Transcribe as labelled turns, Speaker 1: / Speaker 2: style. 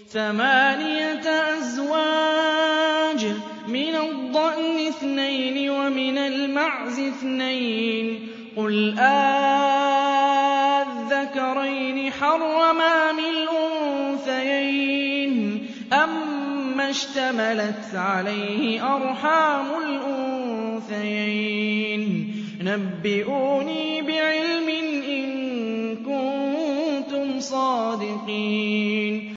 Speaker 1: ثمانية أزواج من الضأن اثنين ومن المعز اثنين قل آلذكرين حرم أم الأنثيين أما اشتملت عليه أرحام الأنثيين نبئوني بعلم إن كنتم صادقين